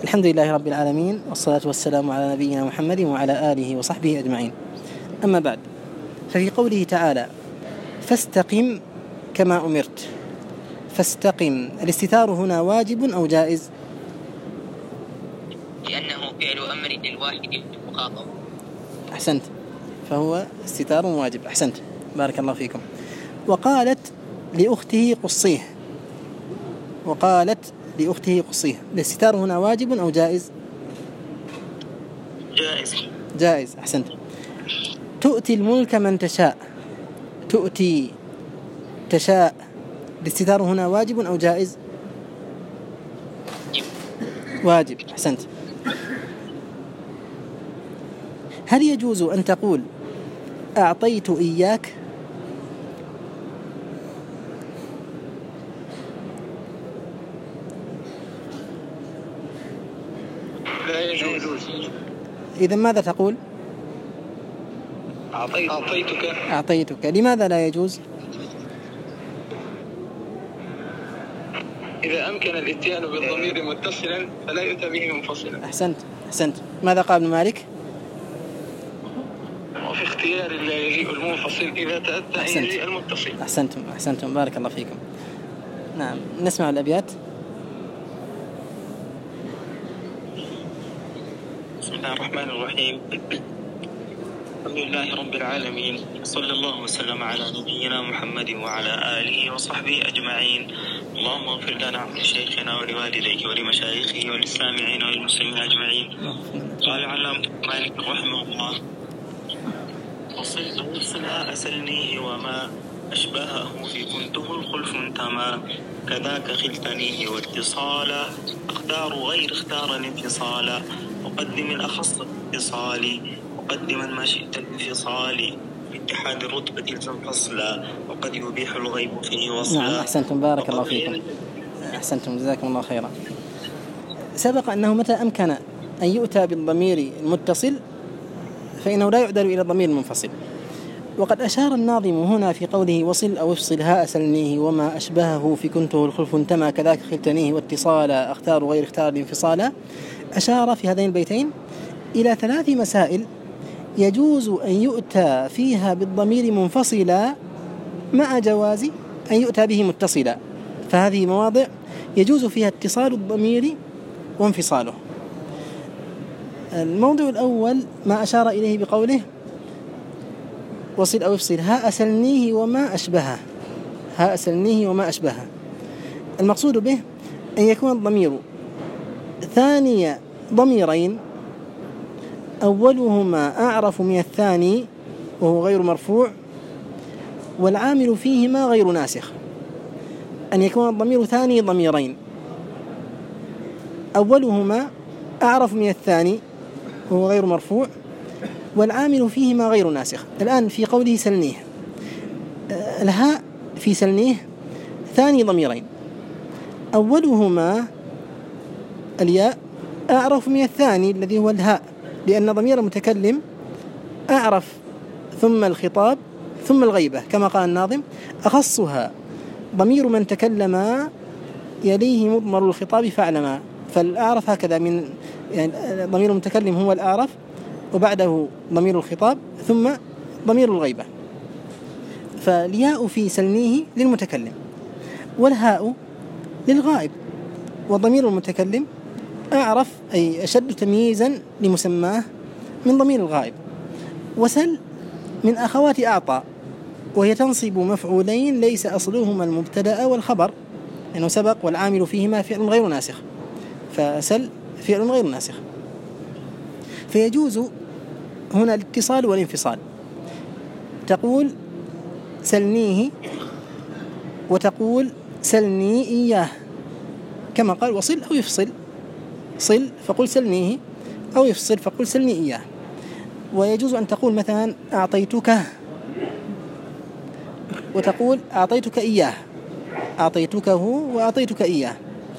الحمد لله رب العالمين، والصلاة والسلام على نبينا محمد وعلى آله وصحبه أجمعين. أما بعد، ففي قوله تعالى فاستقم كما أمرت، فاستقم، الاستتار هنا واجب أو جائز؟ لأنه فعل أمر للواحد المخاطب. أحسنت، فهو استتار واجب. أحسنت، بارك الله فيكم. وقالت لأخته قصيه، وقالت لأخته قصيه، الاستتار هنا واجب أو جائز؟ جائز. جائز، أحسنت. تؤتي الملك من تشاء، تؤتي تشاء، الاستتار هنا واجب أو جائز؟ واجب، أحسنت. هل يجوز أن تقول أعطيت إياك؟ لا يجوز. إذن ماذا تقول؟ أعطيتك. أعطيتك، لماذا لا يجوز؟ إذا أمكن الإتيان بالضمير متصلا فلا يؤتى به منفصلا. أحسنت، أحسنت. ماذا قال ابن مالك؟ وفي اختيار لا يجيء المنفصل إذا تأتى أن يجيء المتصل. أحسنتم، أحسنتم، بارك الله فيكم. نعم، نسمع الأبيات. بسم الله الرحمن الرحيم. الحمد لله رب العالمين، صلى الله وسلم على نبينا محمد وعلى آله وصحبه أجمعين. اللهم اغفر لنا ولشيخنا ولوالديه ولمشايخه وللسامعين وللمسلمين أجمعين. قال علامة مالك رحمه الله: وصلها أسلنيه وما أشبهه في كنته الخلف تما، كذاك خلتنيه واتصالا، أختار غير اختار الانفصالا، وقدم الأخص الاتصال، وقدما ما شئت الانفصال، باتحاد الرتبة الزم فصلا، وقد يبيح الغيب فيه وصلا. نعم، أحسنتم، بارك الله فيكم. أحسنتم، جزاكم الله خيرا. سبق أنه متى أمكن أن يؤتى بالضمير المتصل فإنه لا يعدل إلى الضمير المنفصل. وقد أشار الناظم هنا في قوله وصل أو افصل ها أسلنيه وما أشبهه في كنته الخلف انتمى، كذاك خلتنيه واتصالا، أختار غير اختار الانفصالا، أشار في هذين البيتين إلى 3 مسائل يجوز أن يؤتى فيها بالضمير منفصلا مع جواز أن يؤتى به متصلا. فهذه مواضع يجوز فيها اتصال الضمير وانفصاله. الموضوع الأول ما أشار إليه بقوله وصل أو افصل ها أسلنيه وما أشبهه، ها أسلنيه وما أشبهه. المقصود به أن يكون الضمير ثاني ضميرين أولهما أعرف من الثاني وهو غير مرفوع، والعامل فيهما غير ناسخ. أن يكون الضمير ثاني ضميرين أولهما أعرف من الثاني وهو غير مرفوع، والعامل فيهما غير ناسخ. الآن في قوله سلنيه، الهاء في سلنيه ثاني ضميرين أولهما الياء أعرف من الثاني الذي هو الهاء، لأن ضمير المتكلم أعرف ثم الخطاب ثم الغيبة، كما قال الناظم أخصها ضمير من تكلم يليه مضمر الخطاب فاعلما. فالأعرف هكذا، من يعني ضمير المتكلم هو الأعرف وبعده ضمير الخطاب ثم ضمير الغيبة. فالياء في سلنيه للمتكلم والهاء للغائب، وضمير المتكلم أعرف أي أشد تمييزا لمسماه من ضمير الغائب. وسل من أخوات أعطى، وهي تنصب مفعولين ليس أصلهما المبتدأ والخبر، لأنه يعني سبق والعامل فيهما فعل غير ناسخ، فسل فعل غير ناسخ. فيجوز هنا الاتصال والانفصال، تقول سلنيه وتقول سلني إياه، كما قال وصل أو يفصل، صل فقل سلنيه أو يفصل فقل سلني إياه. ويجوز أن تقول مثلا أعطيتك وتقول أعطيتك إياه، أعطيتكه وأعطيتك إياه.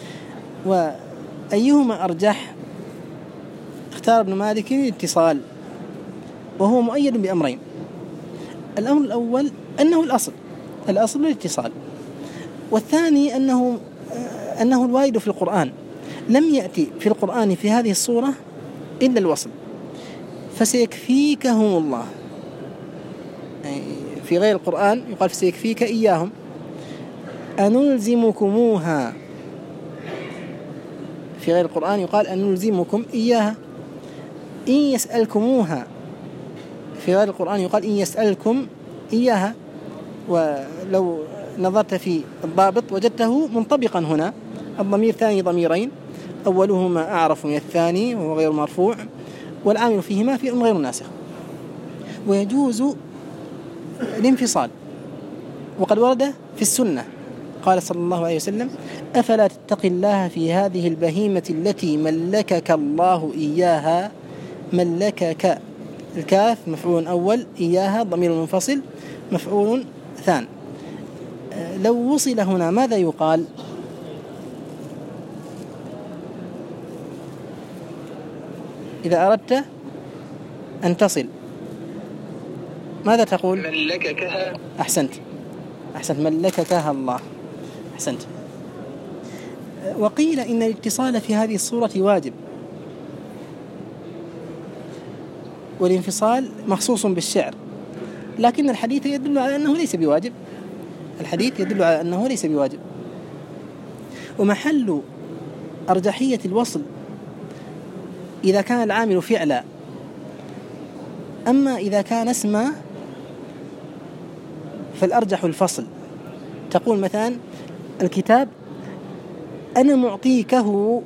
وأيهما أرجح؟ اختار ابن مالك الاتصال، وهو مؤيد بأمرين. الأمر الأول أنه الأصل الاتصال، والثاني أنه الوارد في القرآن لم يأتي في القرآن في هذه الصورة إلا الوصل، فسيكفيكهم الله. يعني في غير القرآن يقال فسيكفيك إياهم. أنلزمكموها، في غير القرآن يقال أنلزمكم إياها. إن يسألكموها، في غير القرآن يقال إن يسألكم إياها. ولو نظرت في الضابط وجدته منطبقا هنا. الضمير ثاني ضميرين، أولهما أعرف من الثاني وهو غير مرفوع، والعامل فيهما في غير ناسخ. ويجوز الانفصال، وقد ورد في السنة قال صلى الله عليه وسلم: أفلا تتقي الله في هذه البهيمة التي ملكك الله إياها. ملكك، الكاف مفعول أول، إياها ضمير منفصل مفعول ثان. لو وصل هنا ماذا يقال؟ إذا أردت أن تصل ماذا تقول؟ ملككها. أحسنت، ملككها الله. أحسنت. وقيل إن الاتصال في هذه الصورة واجب، والانفصال مخصوص بالشعر، لكن الحديث يدل على أنه ليس بواجب. ومحل أرجحية الوصل إذا كان العامل فعلا، أما إذا كان اسما فالأرجح الفصل. تقول مثلا الكتاب أنا معطيكه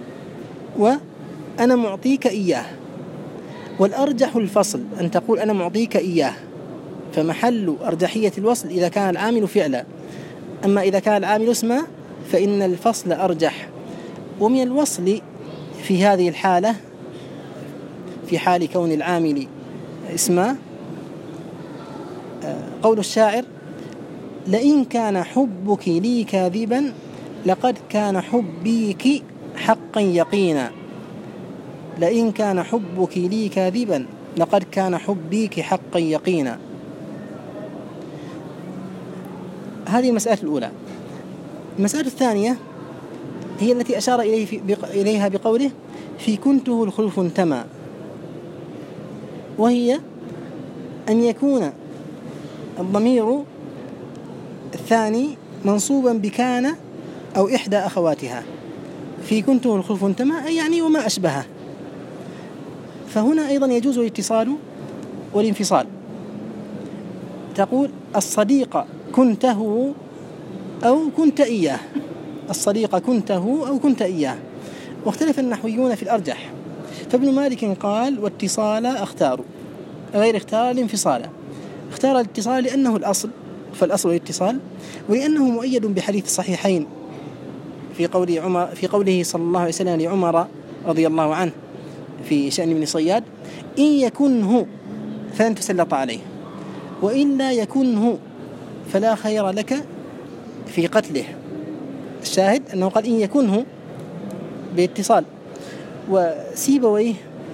وأنا معطيك إياه، والأرجح الفصل أن تقول أنا معطيك إياه، فمحل أرجحية الوصل إذا كان العامل فعلا. أما إذا كان العامل اسما فإن الفصل أرجح. ومن الوصل في هذه الحالة، في حال كون العامل اسما، قول الشاعر: لئن كان حبك لي كاذبا لقد كان حبيك حقا يقينا. لئن كان حبك لي كاذبا لقد كان حبيك حقا يقينا. هذه المسألة الأولى. المسألة الثانية هي التي أشار إليها بقوله: في كنته الخلف انتمى، وهي أن يكون الضمير الثاني منصوبا بكان أو إحدى أخواتها. في كنته الخلف انتمى يعني وما أشبهه. فهنا أيضا يجوز الاتصال والانفصال. تقول: الصديق كنته أو كنت إياه. الصديق كنته أو كنت إياه. واختلف النحويون في الأرجح، فابن مالك قال: واتصال اختاروا، غير اختار الانفصال. اختار الاتصال لأنه الأصل، فالأصل الاتصال، ولأنه مؤيد بحديث الصحيحين في قوله صلى الله عليه وسلم لعمر رضي الله عنه في شأن ابن صياد: إن يكنه فلن تسلط عليه، وإن لا يكنه فلا خير لك في قتله. الشاهد أنه قال إن يكنه باتصال. وسيبويه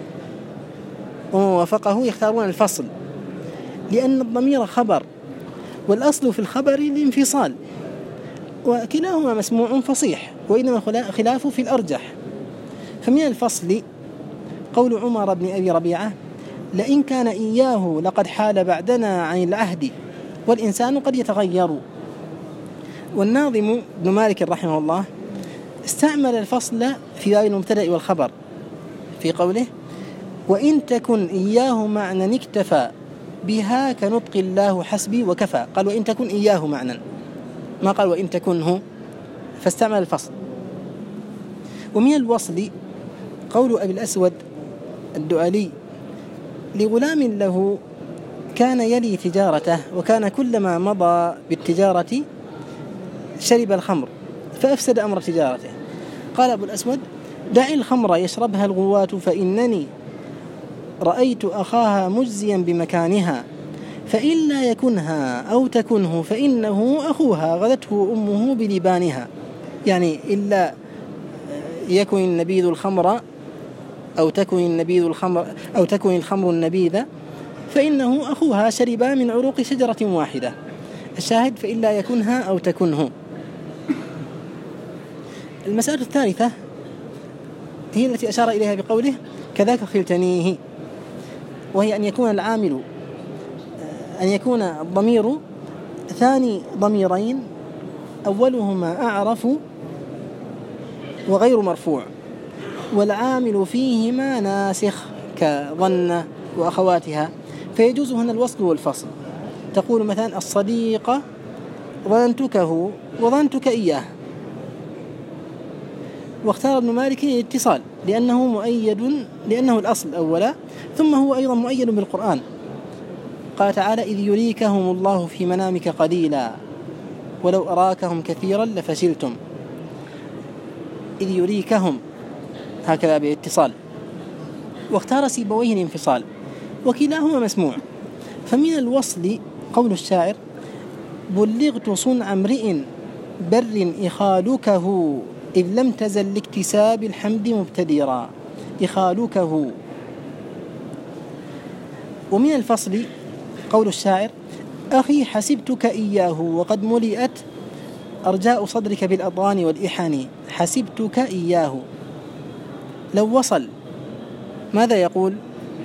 ووافقه يختارون الفصل، لأن الضمير خبر، والأصل في الخبر الانفصال، وكلاهما مسموع فصيح، وإنما خلاف في الأرجح. فمن الفصل قول عمر بن أبي ربيعة: لئن كان إياه لقد حال بعدنا عن العهد والإنسان قد يتغير. والناظم ابن مالك رحمه الله استعمل الفصل في باب المبتدأ والخبر في قوله: وإن تكن إياه معنى اكتفى بها كنطق الله حسبي وكفى. قال وإن تكن إياه معنى، ما قال وإن تكنه، فاستعمل الفصل. ومن الوصل قول أبي الأسود الدؤلي لغلام له كان يلي تجارته، وكان كلما مضى بالتجارة شرب الخمر فأفسد أمر تجارته. قال أبو الأسود: دع الخمر يشربها الغواة، فإنني رأيت أخاها مجزيا بمكانها، فإن لا يكنها أو تكنه فإنه أخوها غدته أمه بلبانها. يعني إلا يكن النبيذ الخمر أو تكن الخمر النبيذ فإنه أخوها شربا من عروق شجرة واحدة. الشاهد فإلا يكنها أو تكنه. المسألة الثالثة هي التي أشار إليها بقوله كذاك خلتنيه، وهي أن يكون العامل أن يكون الضمير ثاني ضميرين أولهما أعرف وغير مرفوع، والعامل فيهما ناسخ كظن وأخواتها، فيجوز هنا الوصل والفصل. تقول مثلا الصديق ظننتكه وظننتك إياه، واختار ابن مالك الاتصال لأنه مؤيد، لأنه الأصل أولا، ثم هو أيضا مؤيد بالقرآن. قال تعالى إذ يريكهم الله في منامك قليلا ولو أراكهم كثيرا لفشلتم. إذ يريكهم هكذا باتصال. واختار سيبويه الانفصال، وكلاهما مسموع. فمن الوصل قول الشاعر بلغت صنع امرئ بر إخالكه إذ لم تزل لاكتساب الحمد مبتدرا، إخالكه. ومن الفصل قول الشاعر أخي حسبتك إياه وقد ملئت أرجاء صدرك بالأضغان والإحان، حسبتك إياه. لو وصل ماذا يقول؟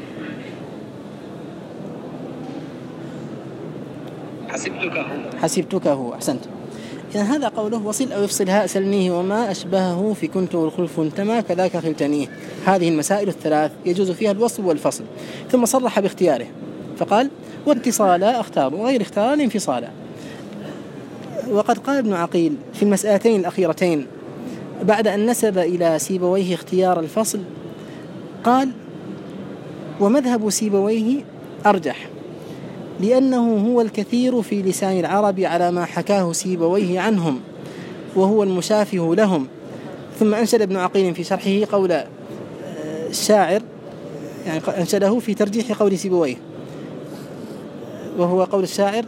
حسبتكه. أحسنت. إذن هذا قوله وصل أو يفصل هاء سلنيه وما أشبهه في كنت والخلف انتمى كذاك خلتنيه. هذه المسائل الثلاث يجوز فيها الوصل والفصل. ثم صرح باختياره فقال واتصالا أختار وغير اختار الانفصالا. وقد قال ابن عقيل في المسألتين الأخيرتين بعد أن نسب إلى سيبويه اختيار الفصل قال ومذهب سيبويه أرجح لأنه هو الكثير في لسان العرب على ما حكاه سيبويه عنهم وهو المشافه لهم. ثم أنشد ابن عقيل في شرحه قول الشاعر، يعني أنشده في ترجيح قول سيبويه، وهو قول الشاعر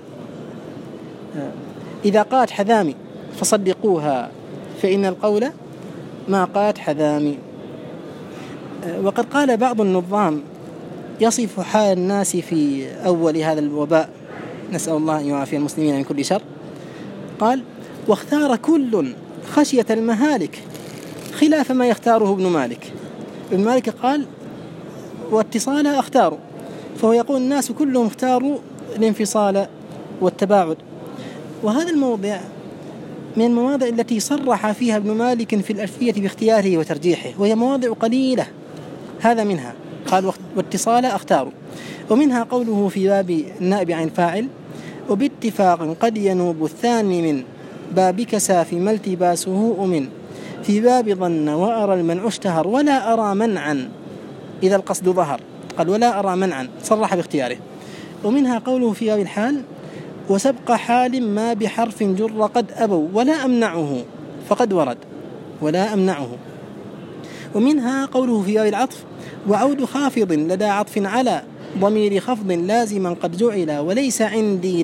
إذا قالت حذامي فصدقوها فإن القول ما قالت حذامي. وقد قال بعض النظام يصف حال الناس في أول هذا الوباء، نسأل الله أن يعافي المسلمين من كل شر، قال واختار كل خشية المهالك خلاف ما يختاره ابن مالك. ابن مالك قال واتصال أختاروا، فهو يقول الناس كلهم اختاروا الانفصال والتباعد. وهذا الموضع من المواضع التي صرح فيها ابن مالك في الألفية باختياره وترجيحه، وهي مواضع قليلة، هذا منها قال واتصال أختاروا. ومنها قوله في باب النائب عن فاعل وباتفاق قد ينوب الثاني من باب كسى فيما التباسه أمن في باب ظن وأرى المنع اشتهر ولا أرى منعا إذا القصد ظهر، قال ولا أرى منعا، صرح باختياره. ومنها قوله في باب الحال وسبق حال ما بحرف جر قد أبوا ولا أمنعه فقد ورد ولا أمنعه. ومنها قوله في باب العطف وعود خافض لدى عطف على ضمير خفض لازما قد جعل وليس عندي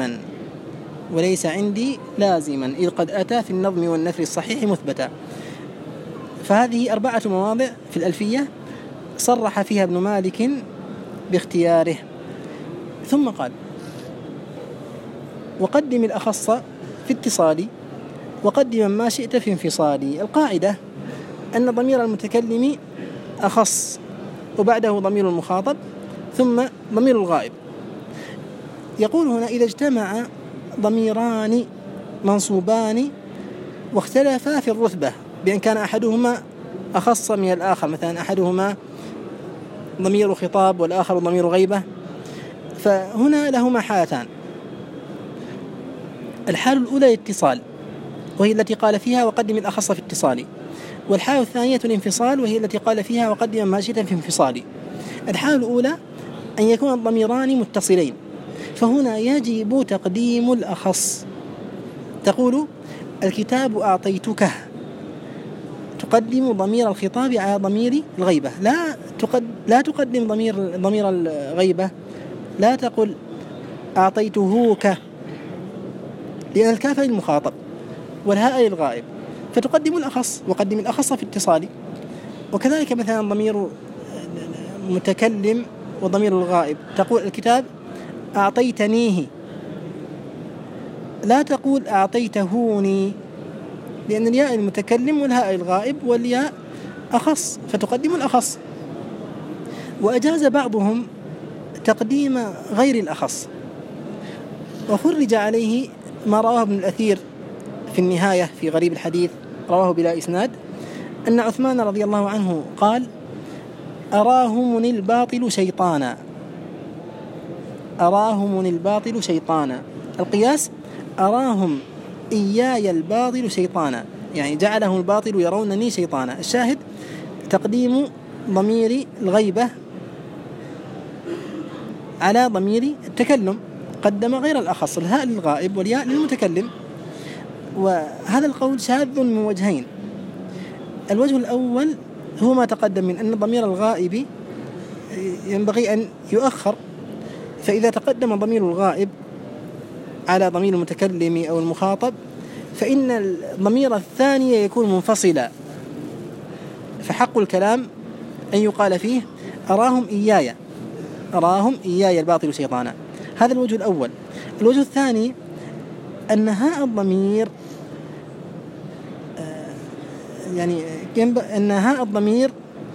لازما إذ قد أتى في النظم والنثر الصحيح مثبتا. فهذه 4 مواضع في الألفية صرح فيها ابن مالك باختياره. ثم قال وقدم الأخص في اتصال وقدم ما شئت في انفصال. القاعدة أن ضمير المتكلم أخص وبعده ضمير المخاطب ثم ضمير الغائب. يقول هنا إذا اجتمع ضميران منصوبان واختلفا في الرتبة بأن كان أحدهما أخص من الآخر، مثلا أحدهما ضمير خطاب والآخر ضمير غيبة، فهنا لهما حالتان. الحالة الأولى الاتصال وهي التي قال فيها وقدم الأخص في اتصالي، والحالة الثانية الانفصال وهي التي قال فيها وقدم ما شئت في انفصالي. الحالة الأولى أن يكون الضميران متصلين، فهنا يجب تقديم الأخص. تقول الكتاب أعطيتكه، تقدم ضمير الخطاب على ضمير الغيبة، لا تقدم ضمير الغيبة، لا تقل أعطيتهوك لأن الكاف للمخاطب والهاء للغائب، فتقدم الأخص وقدم الأخص في اتصالي. وكذلك مثلا ضمير متكلم وضمير الغائب، تقول الكتاب أعطيتنيه، لا تقول أعطيتهوني، لأن الياء المتكلم والهاء الغائب والياء أخص فتقدم الأخص. وأجاز بعضهم تقديم غير الأخص، وخرج عليه ما رواه ابن الأثير في النهاية في غريب الحديث، رواه بلا إسناد، أن عثمان رضي الله عنه قال: أراهمني الباطل شيطانا، أراهمني الباطل شيطانا. القياس أراهم إياي الباطل شيطانا، يعني جعله الباطل يرونني شيطانا. الشاهد تقديم ضمير الغيبة على ضمير التكلم، قدم غير الأخص، الهاء للغائب والياء للمتكلم. وهذا القول شاذ من وجهين. الوجه الأول هو ما تقدم من أن ضمير الغائب ينبغي أن يؤخر، فإذا تقدم ضمير الغائب على ضمير المتكلم أو المخاطب فإن الضمير الثاني يكون منفصلا، فحق الكلام أن يقال فيه أراهم إياي، أراهم إياي الباطل شيطانا. هذا الوجه الأول. الوجه الثاني أن هاء الضمير يعني أن هاء الضمير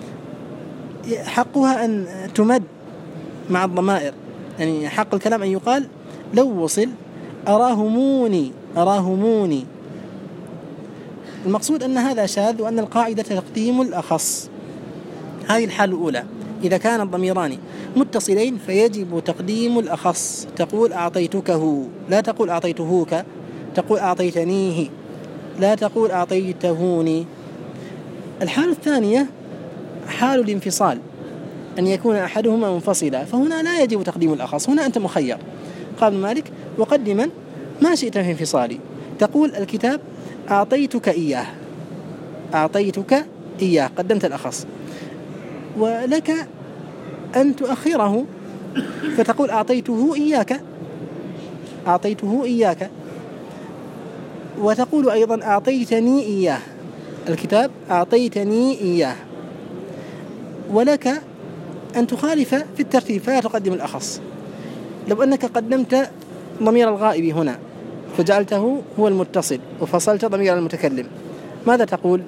حقها أن تمد مع الضمائر، يعني حق الكلام أن يقال لو وصل أراهموني، أراهموني. المقصود أن هذا شاذ، وأن القاعدة تقديم الأخص. هذه الحالة الأولى، إذا كان الضميران متصلين فيجب تقديم الأخص، تقول أعطيتكه، لا تقول أعطيتهوك، تقول أعطيتنيه، لا تقول أعطيتهوني. الحالة الثانية حال الانفصال، أن يكون أحدهما منفصلا، فهنا لا يجب تقديم الأخص، هنا أنت مخير. قال مالك: وقدما ما شئت في انفصالي، تقول الكتاب أعطيتك إياه، أعطيتك إياه، قدمت الأخص. ولك أن تؤخره فتقول أعطيته إياك، أعطيته إياك. وتقول أيضا أعطيتني إياه، الكتاب أعطيتني إياه. ولك أن تخالف في الترتيب فلا تقدم الأخص. لو أنك قدمت ضمير الغائب هنا فجعلته هو المتصل وفصلت ضمير المتكلم، ماذا تقول؟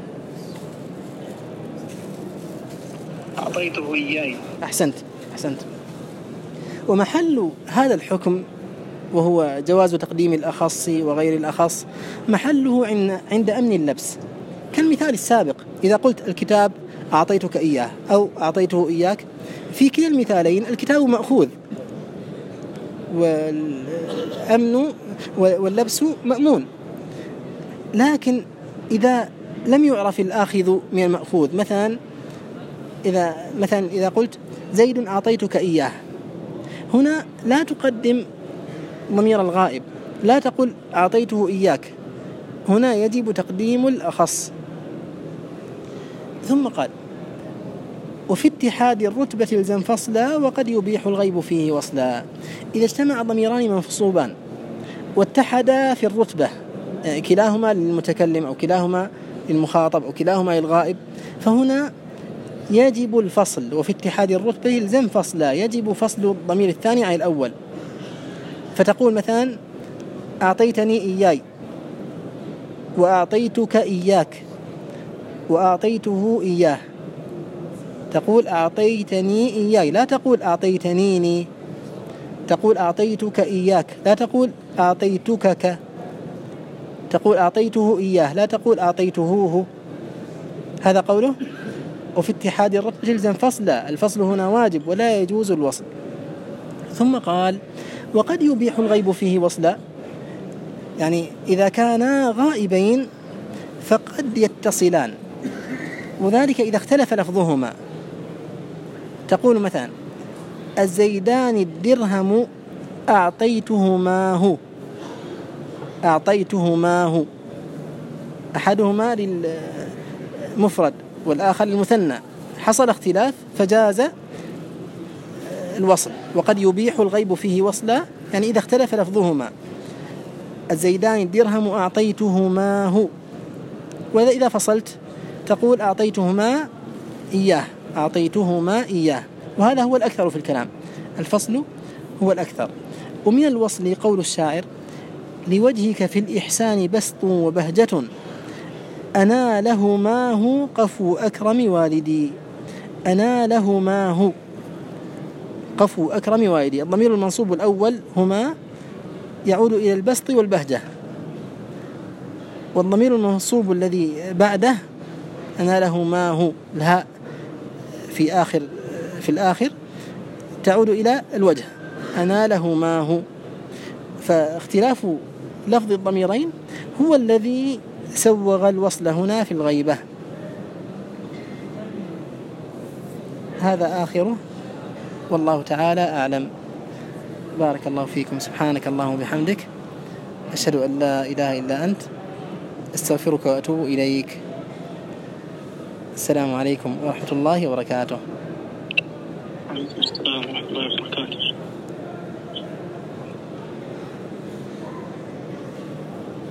أعطيته إياي. أحسنت. ومحل هذا الحكم وهو جواز تقديم الأخص وغير الأخص محله عند أمن اللبس، كالمثال السابق. إذا قلت الكتاب أعطيتك إياه أو أعطيته إياك، في كلا المثالين الكتاب مأخوذ والأمن واللبس مأمون. لكن إذا لم يعرف الآخذ من المأخوذ، مثلا إذا قلت زيد أعطيتك إياه، هنا لا تقدم ضمير الغائب، لا تقول أعطيته إياك، هنا يجب تقديم الأخص. ثم قال: وفي اتحاد الرتبة الزم فصلا، وقد يبيح الغيب فيه وصلا. إذا اجتمع ضميران منصوبان واتحدا في الرتبة، كلاهما للمتكلم أو كلاهما للمخاطب أو كلاهما للغائب، فهنا يجب الفصل. وفي اتحاد الرتبة الزم فصلا، يجب فصل الضمير الثاني عن الأول. فتقول مثلا أعطيتني إياي، وأعطيتك إياك، وأعطيته إياه. تقول أعطيتني إياي، لا تقول أعطيتنيني، تقول أعطيتك إياك، لا تقول أعطيتكك، تقول أعطيته إياه، لا تقول أعطيتهوه. هذا قوله وفي اتحاد الرتبة الزم فصلا، الفصل هنا واجب ولا يجوز الوصل. ثم قال: وقد يبيح الغيب فيه وصلا، يعني إذا كانا غائبين فقد يتصلان، وذلك إذا اختلف لفظهما. تقول مثلا الزيدان الدرهم أعطيتهماه، أعطيتهماه، أحدهما للمفرد والآخر للمثنى، حصل اختلاف فجاز الوصل. وقد يبيح الغيب فيه وصلا، يعني إذا اختلف لفظهما. الزيدان الدرهم أعطيتهماه، وإذا فصلت تقول أعطيتهما إياه، أعطيتهما إياه. وهذا هو الأكثر في الكلام، الفصل هو الأكثر. ومن الوصل قول الشاعر: لوجهك في الإحسان بسط وبهجة، أنا له ما هو قفو أكرم والدي. أنا له ما هو قفو أكرم والدي. الضمير المنصوب الأول هما يعود إلى البسط والبهجة، والضمير المنصوب الذي بعده أنا له ما هو الهاء في الآخر تعود إلى الوجه، أنا له ما هو. فاختلاف لفظ الضميرين هو الذي سوغ الوصل هنا في الغيبة. هذا آخره، والله تعالى أعلم. بارك الله فيكم. سبحانك اللهم وبحمدك، أشهد أن لا إله إلا أنت، أستغفرك وأتوب إليك. السلام عليكم ورحمة الله وبركاته. عليكم السلام ورحمة الله وبركاته.